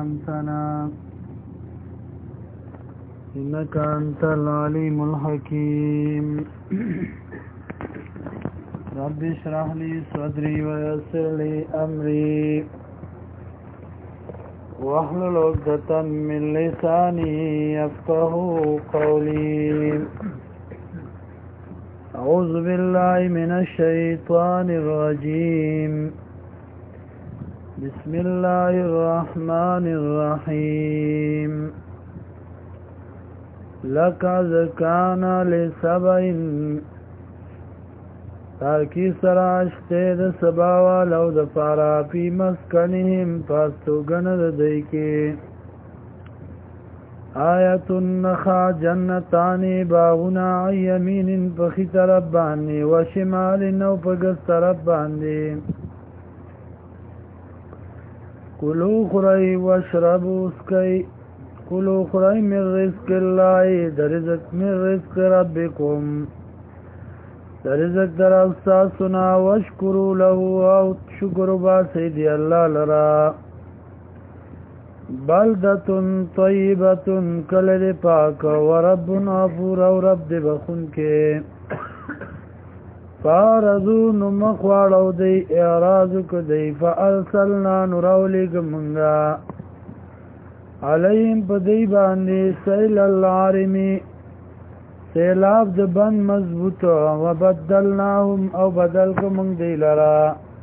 علمتنا إنك أنت العليم الحكيم رب اشرح لي صدري ويسر لي أمري واحلل عقدة من لساني يفقهوا قولي أعوذ بالله من الشيطان الرجيم بسم الله الرحمن الرحيم لقد كان لسبع تاکی سراشتے د سباوا لو د پارا پی مسکنهم پاستوگن د دیکی آیت النخا جنتانی باغنا یمین پخی طرف باندی و شمال نو پگس طرف باندی کلو خرائی وشربو اسکی کلو خرائی من رزق اللہ درزق من رزق ربکم رزق در استاسنا وشکرو له او شکر باسی دی اللہ لرا بلدتن طیبتن کلد پاک ورب غفور او رب دی بخون کے فارضو نمخوارو دی اعراضو کدی فارسلنا نراولیگ منگا علیہم پدی باندی سیل العارمی سیلاب د بند مضبوط و بدلناهم او بدل کو منگ دی لرا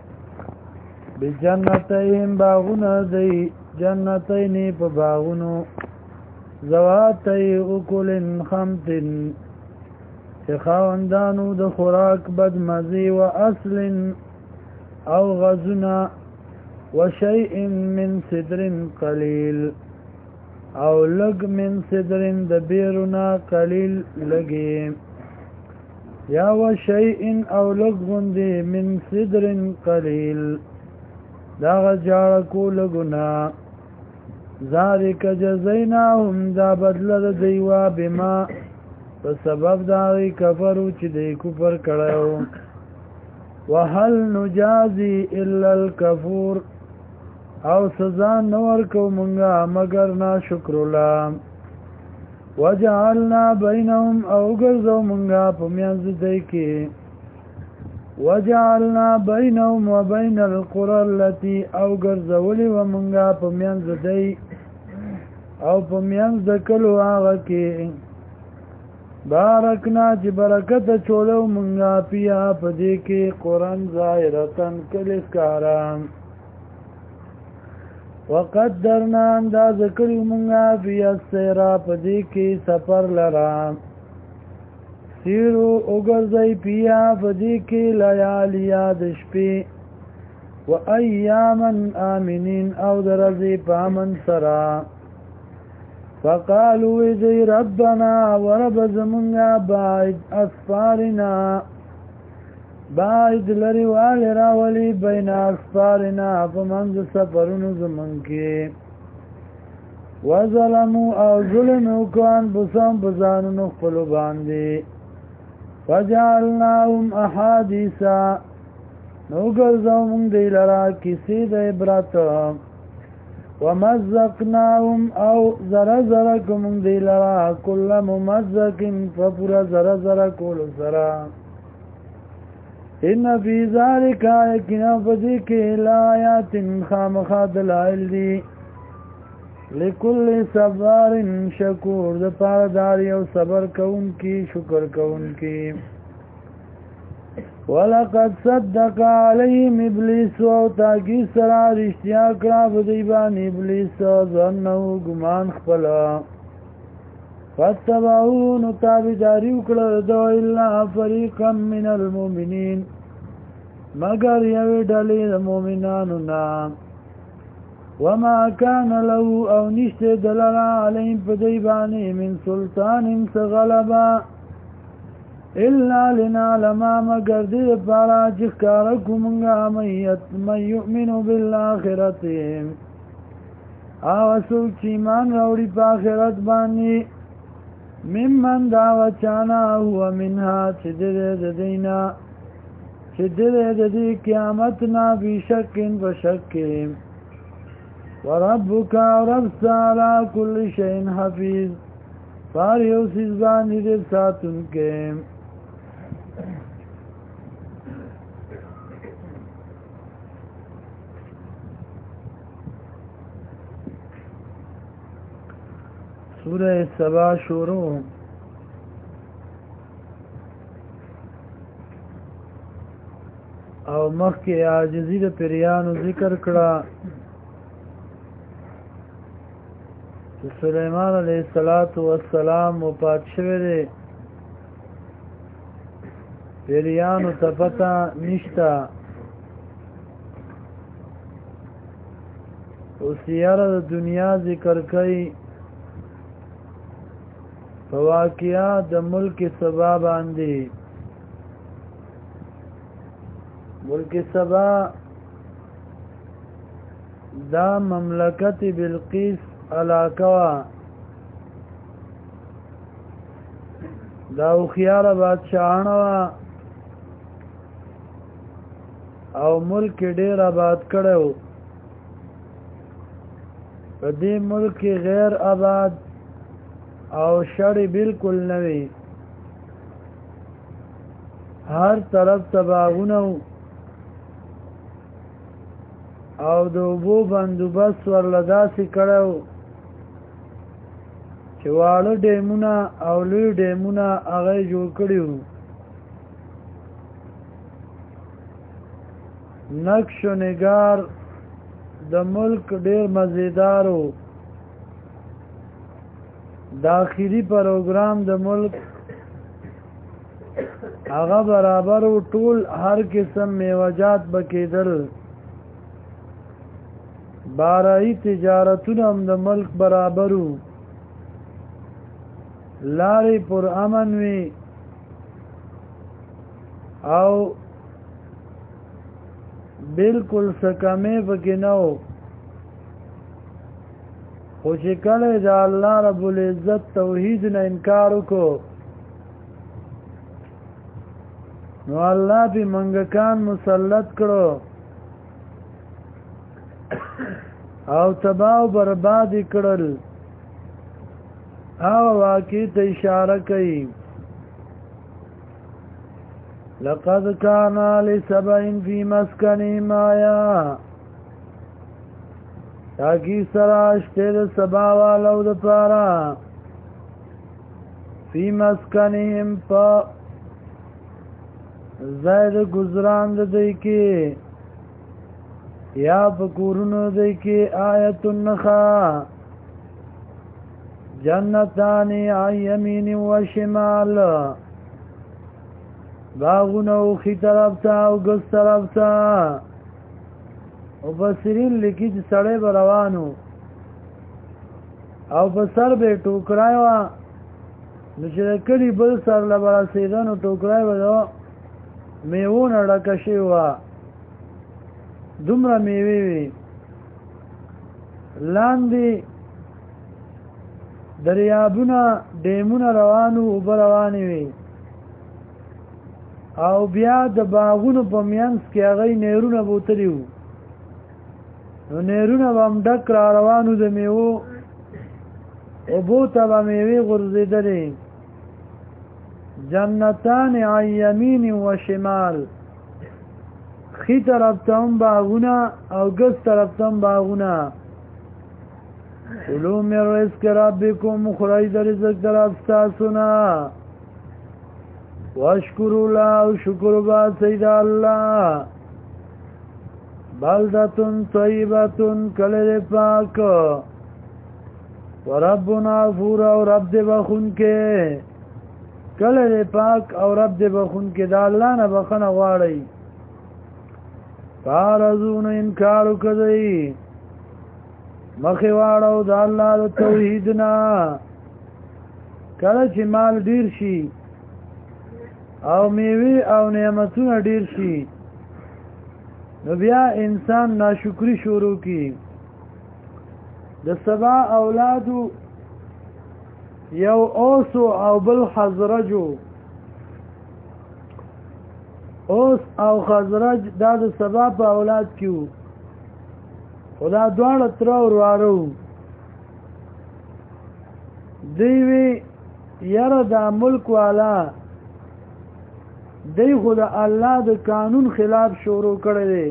بجنتهم باغون دی جنتینی پا باغونو زواتی اکلن خمتن خاوندانو د خوراک بدمزی و اصل او غزنا و شیء من صدر قلیل او لگ من صدرن د بیرنا قلیل لگی یا و شیئن او لگ غندی من صدرن قلیل دا غجارکو لگنا ذالک جزیناهم دا بدل دیوا بما بسبب داغی کفرو چی دی کفر کڑیو وحل نجازی الا الکفور او سزا نور کو منگا مگر نا شکر اللہ وجعلنا بینهم او گرزو منگا پمیانز دیکی وجعلنا بینهم و بین القرى التي او گرزولی و منگا پمیانز دی او پمیانز دکلو آغا کی بارکنا چی برکت چولو منگا پیا پدی کی قرآن ظاہرتن کلس کارام وقدرنا انداز کریو منگا فی السیرا پدی کی سفر لرا سیرو اگرزی پیا پدی کی لیالیا دشپی و ایاما آمینین او درزی پامن سرا فقالوا ذی ربنا ورب زمنگا باعد اسفارنا باید لری والی راولی بین اکسپارنا فمنز سفرون زمن کی وظلمو او ظلمو کان بسان بزانو نخفلو باندی فجعلناهم احادیثا نوگرزو من دی لرا کسی دی براتا ومزقناهم او زرزرک من دی لرا کل ممزقن فپورا زرزرکول سرا ان فی ذالک یقینا فذیک الایات خامخا دلائل دی لکل صبار شکور د پارداری او صبر کون کی شکر کون کی ولقد صدق علیهم ابلیس او تاکی سرا رشتیا کرا بدیبان ابلیس ظنه گمان خپلا فاتبعون تابداری وکړه دو الا فریقا من المؤمنین مگر یو ډلې د مؤمنانو نام وما كان له او نشته دللا علیهم پدیبانی من سلطان غلبا الا لنعلم مگر دې پارا چې کارکو مونږه من یؤمن بالآخرت او څوک چې ایمان راوړي په آخرت باندې ممن دا وچانا هو منها چې دې دینا چې دې قیامت نا بشکن بشکن وربک رب علی کل شیء حفیظ فار یو سیز باندې دې ساتونکې سورہ سبا شروع او مخکې عاجزی د پیریانو ذکر کړه چې سلیمان علیه السلام وفات شوی دی پیریانو ته پته نشته اوس یاره د دنیا ذکر کوي په واقعه د ملک سبا باندې ملک سبا دا مملکت بلقیس علاقه دا خيار بادشاہانه او ملک ډیر آباد کړو په دې ملک غیر آباد او شړې بالکل نوي هر طرف تباغونه او د اوبو بندوبست ورلداسې کړو چې واړه ډیمونه او لوی ډیمونه هغه جوړ کړي وو نقش و نگار د ملک ډیر مزیدار وو داخلي پروګرام د ملک هغه برابر و ټول هر قسم میوجات بکیدل بارایی تجارتونه هم د ملک برابر وو لارې پر امن وي او بالکل سکمې پکې نه وو خو چې کله د الله رب العزت توحید نه انکار وکړو نو الله به منګکان مسلط کړو او تباہ و برباد کړل او واقع ته اشاره کوي لقد كان لسبع في مسكنهم آية تاکی سراشته د سبا والو د پارا فی مسکنهم پا زید گزران د دی کی یا پکورونو دی کی آیت النخا جنتانی عن یمین و شمال باغونو خی طرف تا او گس طرف تا او بسرین لکی چې سړی به روانو او په سر به ټوکرای وه نو چې د کلي بل سر له به رسېده نو ټوکرای به د میوو نه ډکه شوې وه دومره میوې وي لاندې دریابونه ډیمونه روانو اوبه روانې وي او بیا د باغونو په منځ کې هغوی نیرونه بوتلي وو نو نیرونه به هم ډک را روانو د میوو اوبو ته به میوې غورځېدلې جنتان عن یمین و شمال خی طرف ته هم باغونه او ګس طرف ته هم باغونه کلوا من رزق ربکم خورئ د رزق د رب ستاسو نه واشکروا له او شکر وباسئ د الله بلدتن طیبتن کلر پاک و ربنا غفور او رب دے بخون کے کلر پاک او رب دے بخون کے دا اللہ نا بخن غواړی فارزون انکارو کدئی مخی واړو دا اللہ دا توحیدنا کله چې مال ډیر شي او میوه او نعمتونه ډیر شي نو بیا انسان ناشکری شروع کی د سبا اولادو یو اوسو او بل خزرجو اوس او خزرج دا د سبا په اولاد کیو خدا دواړه تر ورو دیوی یره دا ملک والا دی خدا الله د قانون خلاف شروع کړی دی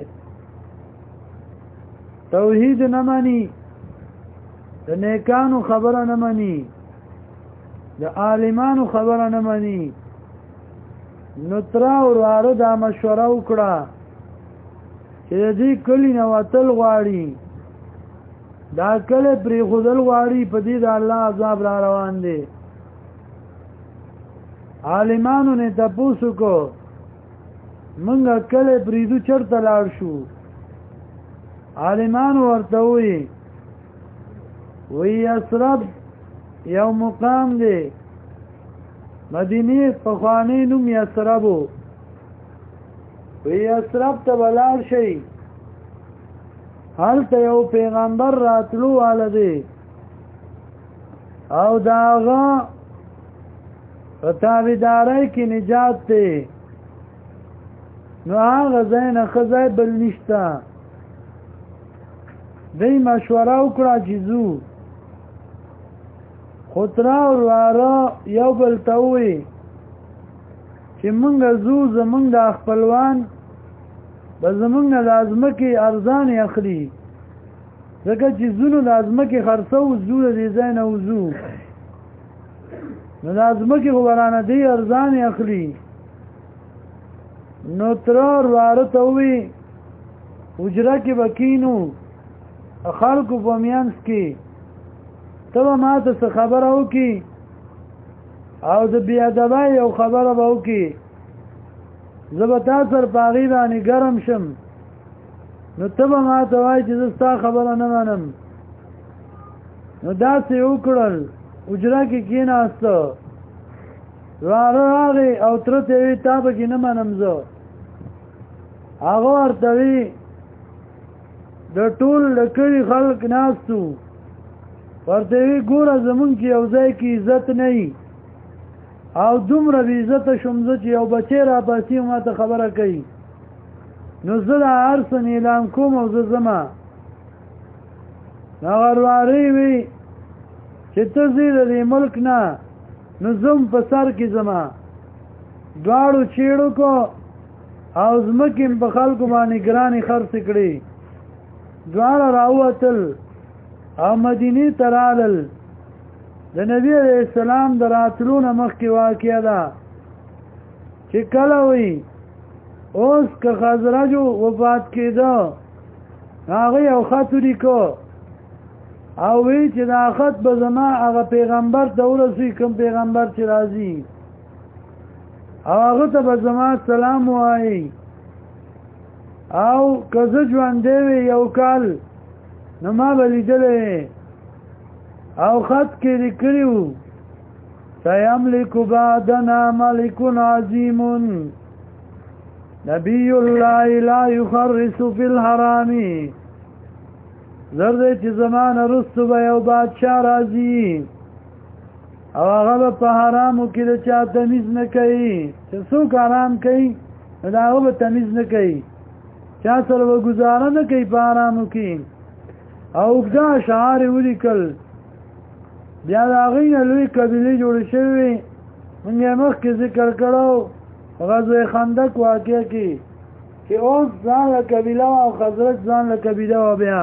توحید نه مانی د نیکانو خبره نه مانی د عالمانو خبره نه مانی نو تر ورو دا مشوره وکړه چې دې کلی نه وتل غواړي دا کله پری خودل غواړي په دې د الله عذاب را روان دي عالمانو نه تاسو کو منګه کله پریدو چرته لاړ شو عالمانو ورته وی اسرب یو مقام دی مدینه په خوانی نوم یسربو وی اسرب ته بلار شي حالت یو پیغمبر راتلو والده او داغا تابیداری کی نجات تی نو آغا زین خزای بل نشتا دی مشوره وکړه چې زو خطرا ورواره یو بل ته وی چې مونږ زو زمونږ د خپلوان به زمونږ د ازمکې ارزان اخلي ځکه چې زونو د ازمکې خرڅو زو د دې ځای نه وځو نو د ازمکې خو برانه دی ارزان اخلي نو ترور واره ته وی اجره کې بکینو خلکو په میانس کې ته به ما ته څه خبره وکړي او د بیادبۍ یو خبره به وکړي زه به تا سره په هغې باندې ګرم شم نو ته به ما ته وایي چې زه ستا خبره نه منم نو داسې وکړل اجره کې کېناسته واره راغی او تره ته وی تا به کې نه منم زه هغه ورته وی د ټول د کلي خلک ناستو ورته وی ګوره زمونږ کې یو ځای کې عزت نه وي او دومره بې عزته شوم زه چې یو بچی را پاسي ما ته خبره کوي نو زه د هر څه اعلان کوم او زه ځمه نو غروارې وي چې ته ځې د دې ملک نه نو زم په سر کې ځمه دواړو چیړو کو او ځمکې په خلکو باندې ګرانې خرڅې کړې دواړه راووتل او مدینې ته رالل د نبی علیہ السلام د راتلو نه مخکې واقعه ده چې کله وی اوس که خزرجو وفات کېده هغه یو خط ولیکه او وی چې دا خط به زما هغه پیغمبر ته ورسوي کوم پیغمبر چې راځي او هغه ته به زما سلام وایي او که زه ژوندی وی یو کال نو ما به لیدلی او خط کې لیکلي وو سیملک بعدنا ملک عظیم نبی الله لا یخرس فی الحرام زرد چې زمانه رستو به یو بادشاه راځي او هغه په حرامو کې د چا تمیز نه کوي چې څوک حرام کوي نو د هغه به تمیز نه کوي چا سره به ګزاره نه کوي په حرامو کې او اوږده اشعار یې ولیکل بیا د هغې نه لوی قبیلې جوړې شوې موږ یې مخکې ذکر کړو غزوه خندق واقع کې چې اوس ځان له قبیله او خزرج ځان له قبیله و بیا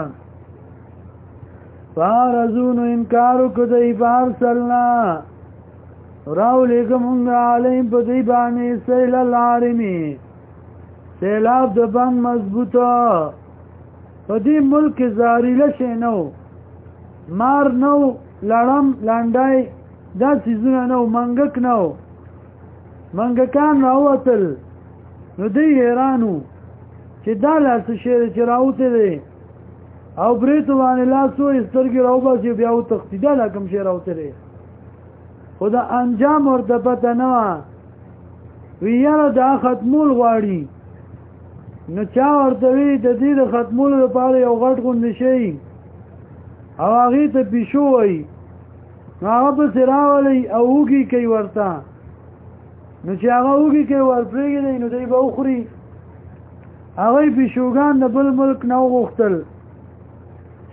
فارزونو انکارو کدی فارسلنا راو لیکم انگا علیم پا دی بانی سیل العارمی سیلاب د بند مضبوطا پا دی ملک زاریله شی نو مار نو لړم لانډای دا سیزونه نو منګک نو منګکان راوتل نو دی حیرانو چې دا لاس شیر چې راوته دی او بریتو باندې لاسو سترګې راوباسي بیا و تختیدا لا کوم شی راوته دی خو دا انجام ورته پته نه وه وی یاره دا ختمول غواړي نو چا ورته وی د دې د ختمولو لپاره یو غټ غوندې شی او هغې ته پیشو وایي نو هغه پسې راولی او اوږي کوي ورته نو چې هغه اوږي کوي ورپرېږدی نو دی به وخوري هغوی پیشوګان د بل ملک نه وغوښتل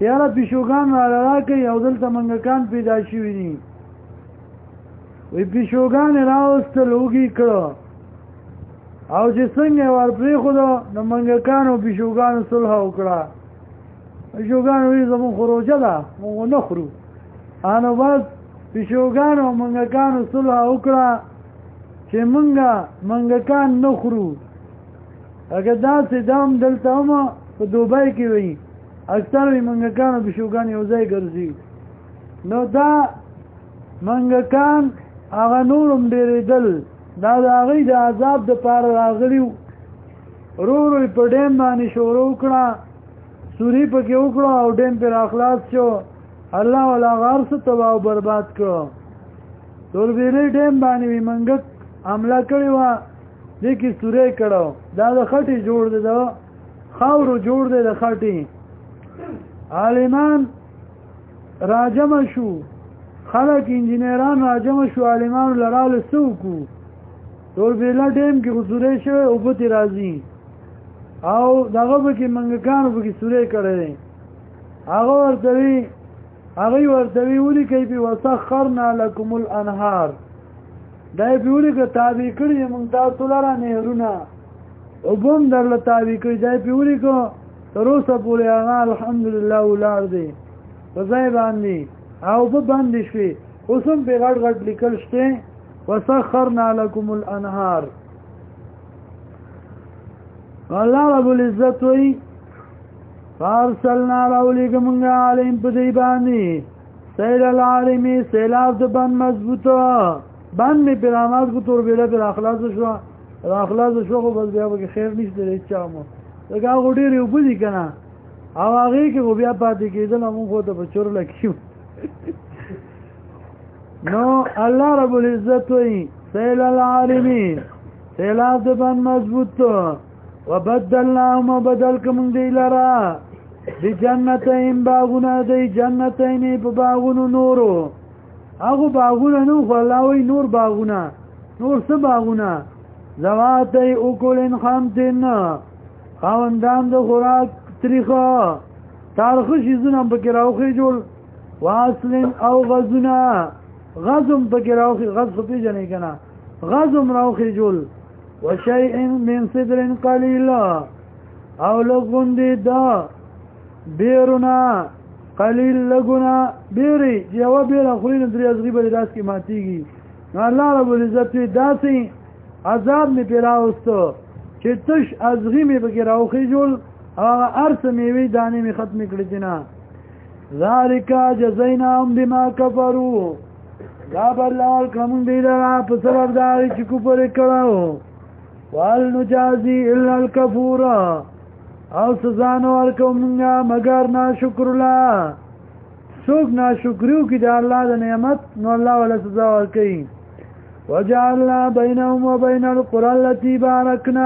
چې یاره پیشوګان را کوي او دلته منګکان پیدا شوي دي وی پیشوګان راوستل وږي کړو او چې څنګه ورپرېښودو د منګکانو پیشوګانو صلح وکړه پیشوګانو وی زموږ خو روژه ده موږ نه خورو انو بس پیشوګانو منګکانو صلح وکړه چې منګکان نه خورو اگر داسې دام دلته هم په دوبۍ کې وي اکثر وي منګکان او پیشوګان یو ځای ګرځي نو دا منګکان هغه نورم ډېرېدل دا د هغوی د عذاب دپاره راغلي ورو ورو یې په ډیم باندې شروع وکړه سوري پکې وکړه او ډیم پرې راخلاص شو الله والا هغه هر څه تباه او برباد کړو توربېلې ډیم باندې وي منګک حمله کړې وه دې کې سوری کړو دا د خټې جوړ دی د خاورو جوړ دی د خټې عالمان راجمه شو خلک انجینران راجمه شو عالمانو لراله څه وکړو توربېله ډیم کې خو سوری شوی اوبه ترې راځي او دغه پکې منګکانو پکې سوری کړی دی هغوی ورته وي ولیکئ پې وسخرنا لکم الانهار دا یې پې ولیکه تابع کړي موږ تاسو لره نهرونه اوبه هم درله تابع کړي دا یې پې ولیکو تر اوسه پورې هغه الحمدلله ولاړ دی په ځای باندې او اوبه بندې شوې اوس هم پې غټ غټ لیکل شته وسخرنا لکم الانهار الله رب العزت وی فارسلنا راولیگ منگا علیم پدی بانی سیل العالمی سیلاب دا بند مضبوطا بند می پر آماز کو طور بیده پر اخلاص شو خو بس بیا بکی خیر نیست در ایچ چامو دکا آگو دیر یو بودی کنا او آگئی که خو بیا پاتی که دن امون خودتا پا چور لکیو نو اللہ رب العزت وی سیل العالمی سیلاب دا بند مضبوطا وبدلناهم بدل کمون دی لرا دی جنتین باغونا دی جنتین پا باغونو نورو اگو باغونا نو خوالاوی نور باغونا نور سا باغونا زواتی اکولین خامتین خواندان دا خوراک تریخا تارخشی زنم پکی راوخی جول واصلین او غزونا غزم پکی راوخی غز خطی جنی کنا غزم راوخی جول وشيء من صدر قليل او لغون دي دا بیرنا قلیل لگونا بیری جوا بیر اخورین دری ازغی بری داس کی ماتیگی نو اللہ رب العزت داسی عذاب می پیراوستو چه تش ازغی می بکی راوخی جول ارس میوی دانی می ختم کردینا ذالکا جزیناهم بما کفرو راب اللہ کمون دیدرا پسبب داری چکو پر کراو وال نجازی الا الکفورا او سزانو ورکو منگا مگر ناشکرلا سوک ناشکریو کی دا اللہ دا نعمت نو اللہ والا سزا ورکی وجعلنا بینهم و بین القرى التي بارکنا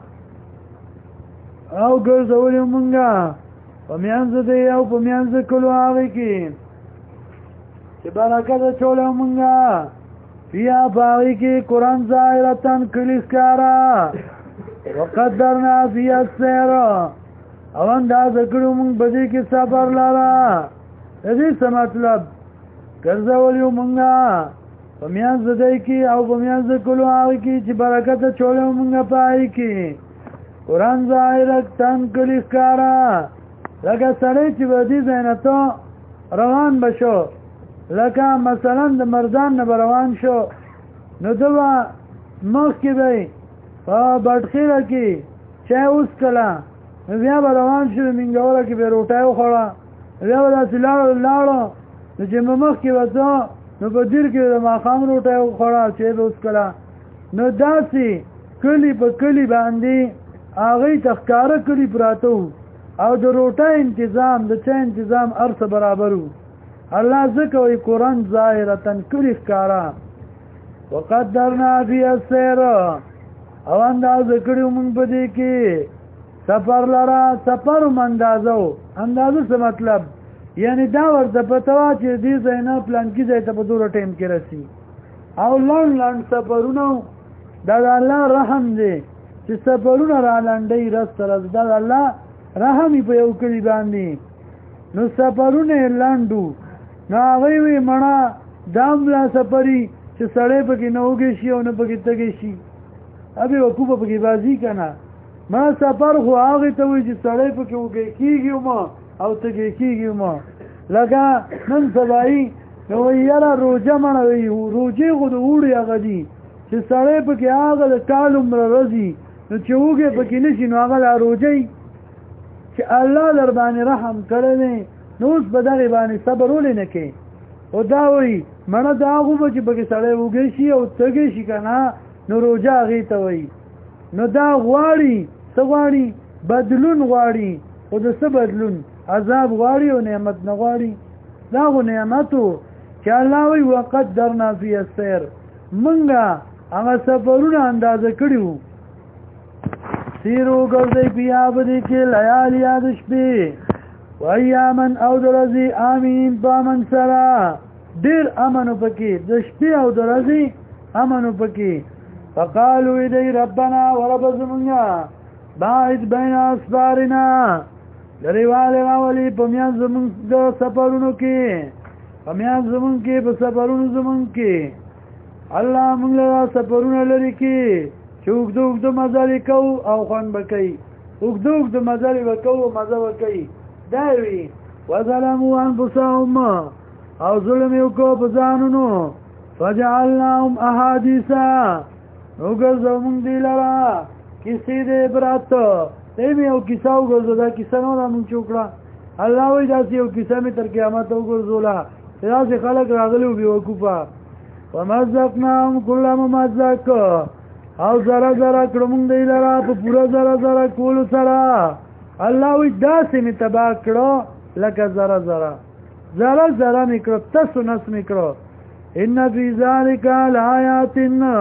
او گرزولیو منگا پمیانز دی او پمیانز کلو آغی کی چه برکت چولیو منگا فیا باغی کی قرآن ظاہرتن کلیسکارا وقدرنا فیا السیر او انداز کرو منگ بدی کی سفر لارا ادی سا مطلب کرزولیو منگا پمیانز دی کی او پمیانز کلو آغی کی چی برکت چولیو منگا پائی کی قرآن ظاہرتن کلیسکارا لکه سڑی چی بدی زینتو روان بشو لکه مثلا د مردان نه روان شو نو دوا مخ کې به په بټخیره کې چای اوس کلا بیا به روان شو منګوره کې به روټای وخوړه بیا به داسې لاړو نو چې مخ کې وځو نو په دیر کې د ماښام روټای وخوړه چای به اوس کلا نو داسې کلی په کلی باندې هغوی ته ښکاره کلي پراته او د روټای انتظام د چای انتظام ارڅه برابر و الله ذکر وی قرآن ظاهرتن کلی ښکارا وقدرنا فی السیر او انداز کړو موږ په دې کې سفر لرا سفر اندازو څه مطلب یعنی دا ورته پتاوه چې دې ځای نه پلان کې ځای ته په دوره ټیم کې رسی او لړ سفرونه دا د الله رحم دی چې سفرونه را لنډي رس سره دا الله رحم په یو کلی باندې نو سفرونه لانډو نو هغه وی مړه دام لا سفری چې سړی پکې نه وږي شي او نه پکې تږي شي ابي وکوبه پکې بازی کنه ما سفر خو هغه ته وی چې سړی پکې وږي کیږي ما او تږي کیږي ما لکه نن سبای نو یاره روزه مړه وی روزه خو د وړي هغه دي چې سړی پکې هغه د کال عمر رضی نو چې وږي پکې نشي نو هغه لا روزه چې الله در باندې رحم کړي نو اوس به دغه باندې صبر ولې نه کوي او دا وی مړه دا غو به چې پکې سړی وږي شي او تږي شي کنه نو روزه هغه ته وی نو دا غواړي سغواړي بدلون غواړي او د څه بدلون عذاب غواړي او نعمت نه غواړي دا غو نعمتو چې الله وی وقدرنا فی السیر منګه هغه سفرونه اندازه کړیو سیرو ګرځي بیا بده کې لیالي یاد شپې وایامن او درځي امین پامن سرا ډیر امنو پکې د شپې او درځي امنو پکې فقالوا اذا ربنا ورب زمنا باعد بین اسفارنا لريواله راولي پمیان زمون د سفرونو کې پمیان زمون کې په سفرونو زمون کې الله موږ له سفرونو لري کې چوک دوک د مزل کو او خوان بکئی وګدوک د مزل وکاو مزه وکئی داوی وظلموا انفسهم او ظلم یو کو بزانونو فجعلناهم احاديثا وګرځوم دی لرا کسی دې برات دې یو کیسه وګرځو دا کیسه نو موږ چوکړه الله وی دا یو کیسه می تر قیامت وګرځولا دا چې خلک راغلي وي وقوفه ومزقناهم كل ممزق او زرا زرا کړم دی لرا په پورا زرا زرا کول سره الله وی داسې می تبا کړو لکه زرا زرا زرا زرا میکړو تاسو نس میکړو ان فی ذلک لآیات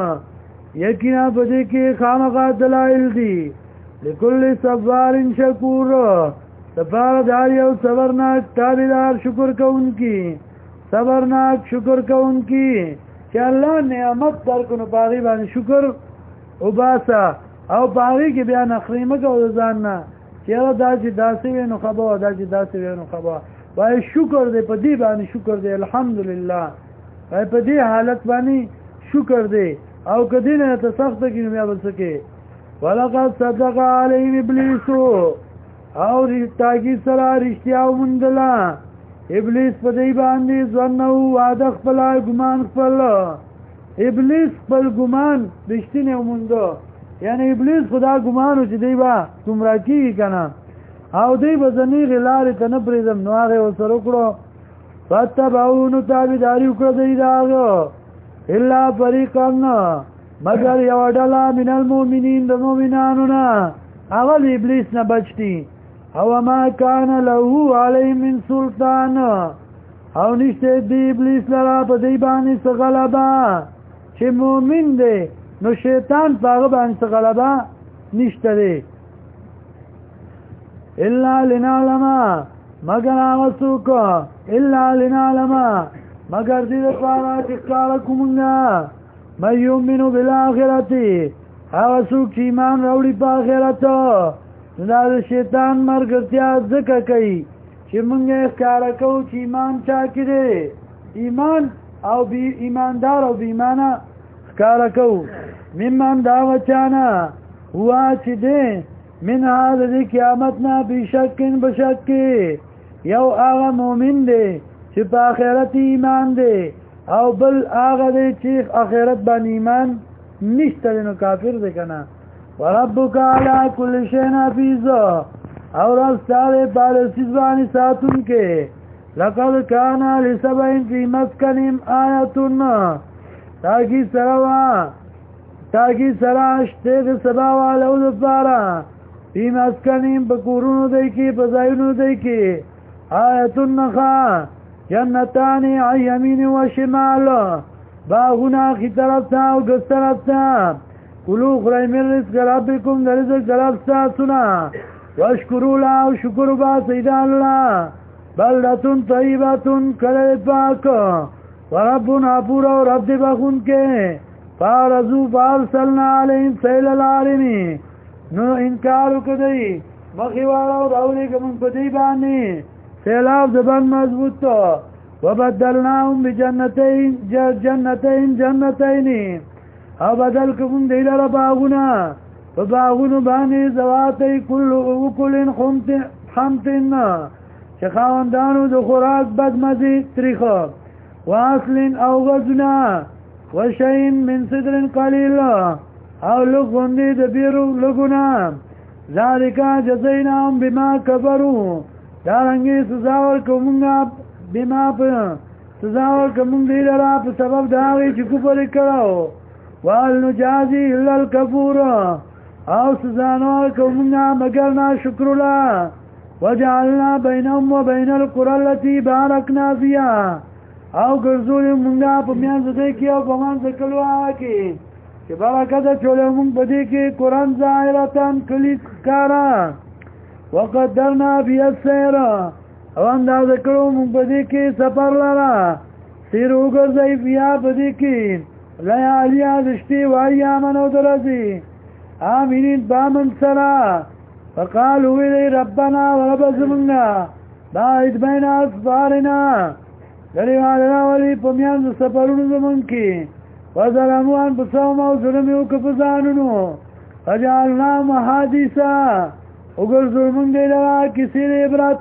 یقینا بده کې خامخا دلائل دي لكل صبار شکور صبر دار یو صبرناک تابعدار شکر کوونکی صبرناک شکر کوونکی چې الله نعمت درکو باغی باندې شکر او باسا او باغی کې بیا نخریمه کو ځان نه چې دا چې داسې وینو خبر دا چې داسې وینو خبر وای شکر دې په دې باندې شکر دې الحمدلله وای په دې حالت باندې شکر دې او کدی نه ته سخت کې بیا وسکه ولقد صدق علیهم ابلیس او ریتاگی سره رښتیا ومندلا ابلیس په دې باندې ځنو واده خپل ګمان خپل ابلیس خپل ګمان رښتینه ومندو یعنی ابلیس خدا ګمانو چې دی با گمراه کیږي کنه او دی بزنی غلار ته نه پریدم نو هغه وسره کړو فتبعون تابعداري وکړه دی داغو الا فريقان مگر یو ډلا من المؤمنین د مؤمنانو نه اول ابلیس نه بچتی او ما کان له علی من سلطان او نشته دی ابلیس لرا په دی باندې غلبا چې مؤمن دی نو شیطان پاغه باندې غلبا نشته دی الا لنعلم مگر اوسوک الا لنعلم مگر دې لپاره چې کار کومنګا مې یومینو بالآخرته هغه څوک چې ایمان راوړي په آخرت دا شیطان مرګتیا ځکه کوي چې موږ کار کوو چې ایمان چا کړي ایمان او بی ایماندار او بی ایمانه کار کوو ممن دا وچانا هوا چې دې من هذا د قیامتنا بشکن بشک یو هغه مؤمن دی چې په آخرت ایمان دی او بل هغه دی چې آخرت باندې ایمان نشته نو کافر دی کنه وربک علی کل شیء حفیظ او راستاره پالسیز باندې ساتون کې لقد کان لسبعین فی مسکنهم آیتون تاکی سراشته د سبا والو دپاره فی مسکنهم بکورونو دی کې بزایونو دی کې آیتون نخا جنتان عن یمین و شمال باغونا خی طرف تا و گس طرف تا کلو خرائی من رزق ربکم در رزق طرف تا سنا واشکرو لا و شکر با سید اللہ بلدتون طیبتون کلل پاک و ربنا پورا و رب دی بخون کے فارزو فارسلنا علیہم سیل العالمی نو انکارو کدی مخیوارا و راولی کمون پدی بانی سیلاب زبان مضبوط وبدلناهم بجنتين جنتين او بدل کوم دی لره باغونه په باغونو باندې زواتي کل خمتن چې خاوندانو د خوراک بدمزي تریخه واصل او غزنا وشين من صدر قليل او لغوندي د بیرو لغونا ذالک جزیناهم بما کفروا دارنګي سزا ورکومنګا بما په سزا ورکومنګ دی لره په سبب دا وی چې کفر کړو وال نجازي الا الكفور او سزا نو ورکومنګا مگر نا شکر الله وجعلنا بينهم وبين القرى التي باركنا فيها او ګرځول مونږه په میانځ دې کې او په مانځ کلوه کې چې برکت چولې مونږ په دې کې قران ظاهرتان کلی کارا وقدرنا بها السير او انداز کړو مونږ په دې کې سفر لرا سیر وګرځي بیا په دې کې لیالیا دشتي وایا منو درځي امين بامن سرا فقالوا لي ربنا ورب زمنا باید بین اصبارنا گریوانا ولی پمیان سفرون زمن کی وظلموان بسوم او ظلمیو کفزانونو فجعلنا محادیثا اگر ظلمون دیلرا کسی عبرت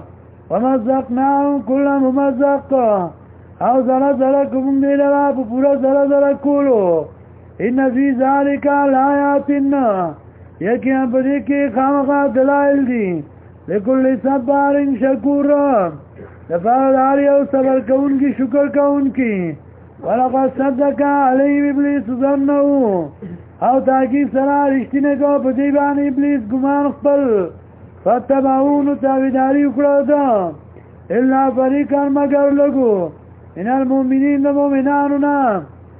ومزقناهم کل ممزق او زر کمون دیلرا پورا زر کولو ان فی ذالک لآیاتنا یقینا بدی کی خامخا دلائل دی لکل صبار شکور دفارداری او صبر کون کی شکر کون کی ولقد صدق علیه ابلیس ظنه او تاکی سرا رشتینه کو بدیبان ابلیس گمان خپل فتبعون تاویداری اکڑا دا الا فریقان مگر لگو من المؤمنین دا مومنانونا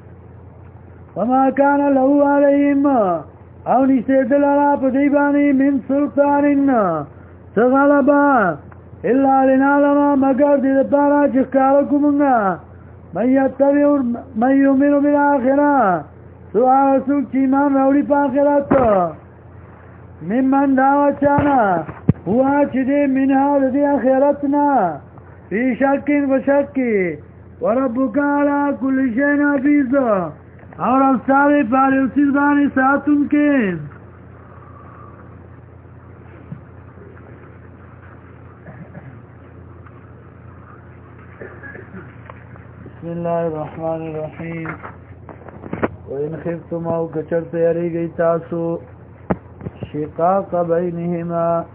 وما کان له علیهم او نشته دلارا بدیبانی من سلطانین سغلبا الا لنعلم مگر دې پارا چې کار کومنګا مې یؤمنو بالآخرة سوال سوک چې ایمان راوړي په آخرت ممن دا چانا هوا چې دې منها د دې آخرتنا فی شکین و شکی وربک علی کل شیء حفیظ اور افساری پاری اسی بانی ساتون کے بسم اللہ الرحمن الرحیم وَإِنْ خِفْتُمْ او کچرت یری گئی تاسو شقاق بینهما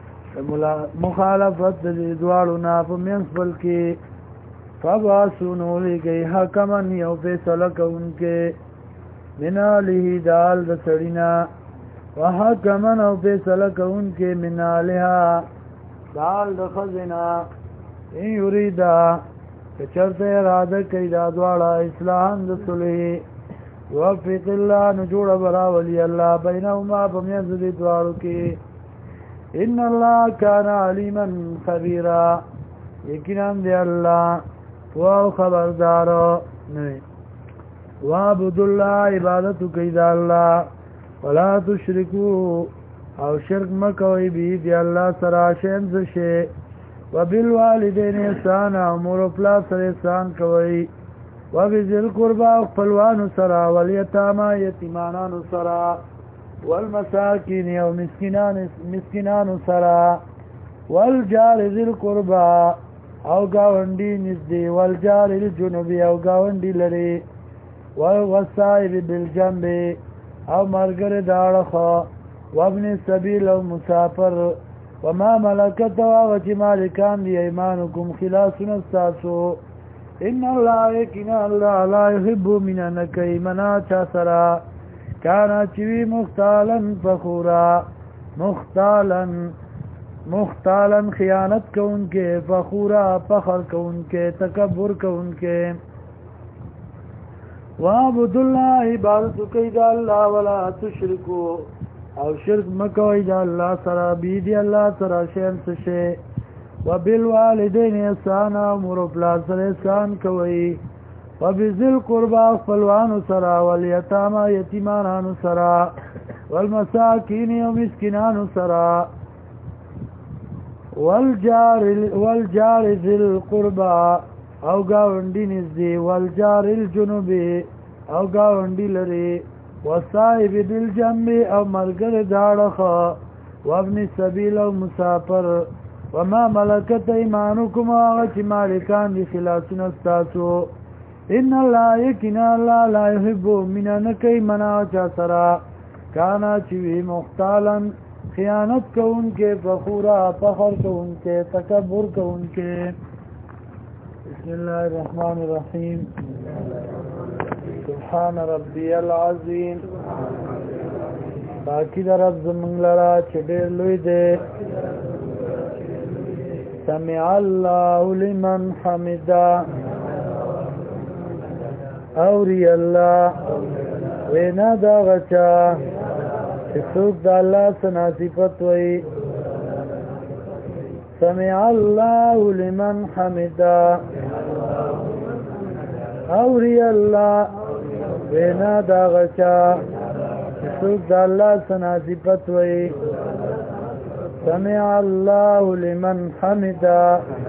مخالفت دوارنا پمینس بلکی فباسونو لگئی حکمن یو فیصلک ان کے منالی دال دسڑینا وحکمن او فیصلک ان کے منالها دال دخزنا ان یریدا کچرت ارادہ کئی دادوالا اصلاحاً دسلی وفق اللہ نجوڑ براولی اللہ بینہما بمیزد دوارو کی ان اللہ کان علیما خبیرا یقیناً دے اللہ واو خبردار نوی وعبد اللہ عبادتو کئیدا اللہ ولا تشرکو او شرک مکوئی بید اللہ سرا شینز شے وبالوالدین احسان امور و پلا سر احسان کوئی وبذل قربا خپلوانو سرا والیتاما یتیمانانو سرا والمساکین او مسکنانو سرا والجار ذل قربا او گاونډي نږدې والجار الجنوبي او گاونډي لري والصائب بالجنب او مرګره داړه وابن السبيل او مسافر وما ملكت وغت مالکان دی ایمانکم خلاصنا استاسو ان الله یقینا الله لا يحب من انکی مناچا سرا کانا چوی مختالا فخورا مختالا خیانت کون کے فخورا فخر کون کے تکبر کون کے وعبد اللہ عبادت قید اللہ ولا تشرکو او شرک مکوئی دا اللہ سرا بیدی اللہ سرا شین سشے وبالوالدین احسانا امور پلا سر احسان کوئی وبذل قربا خپلوانو سرا والیتاما یتیمانانو سرا والمساکین و مسکنانو سرا والجار ذی القربا او گاونډي نږدې والجار الجنوبي او گاونډي لري وصائب بالجنب او ملګری داړه وابن السبيل او مسافر وما ملكت ايمانكم هغه چې مالکان دي خلاصونه ستاسو ان الله یقینا الله لا يحب من نکي منا چا سرا کانا چې مختالا خیانت کوونکې فخورا فخر کوونکې تکبر کوونکې بسم الله الرحمن الرحیم سبحان ربي العظیم باقی در رب زمونږ لرا چې ډېر لوی دی سمع الله لمن حمدا اوری الله وینا دا غچا چې څوک د الله څخه صفت وایي سمع الله لمن حمدا اوری الله وینا دا غچا چې څوک د الله څخه صفت وایي سمع الله لمن حمدا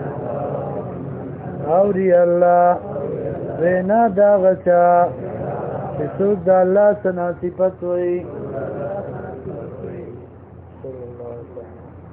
اوری الله وینا دا غچا چې څوک د الله څخه صفت وایي